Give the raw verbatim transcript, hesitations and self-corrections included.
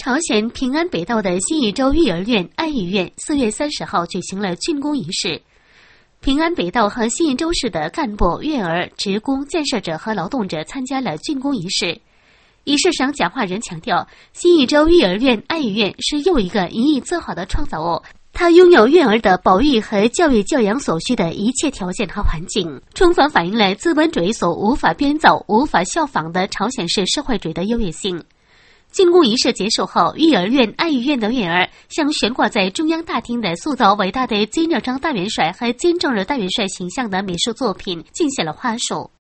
朝鲜平安北道的新义州育儿院爱育院四月三十号举行了竣工仪式。平安北道和新义州市的干部、院儿、职工、建设者和劳动者参加了竣工仪式。仪式上，讲话人强调，新义州育儿院爱育院是又一个引以自豪的创造物。它拥有育儿的保育和教育教养所需的一切条件和环境，充分反映了资本主义所无法编造、无法效仿的朝鲜式社会主义的优越性。竣工仪式结束后，育儿院爱育院的院儿向悬挂在中央大厅的塑造伟大的金日成大元帅和金正日大元帅形象的美术作品敬献了花束。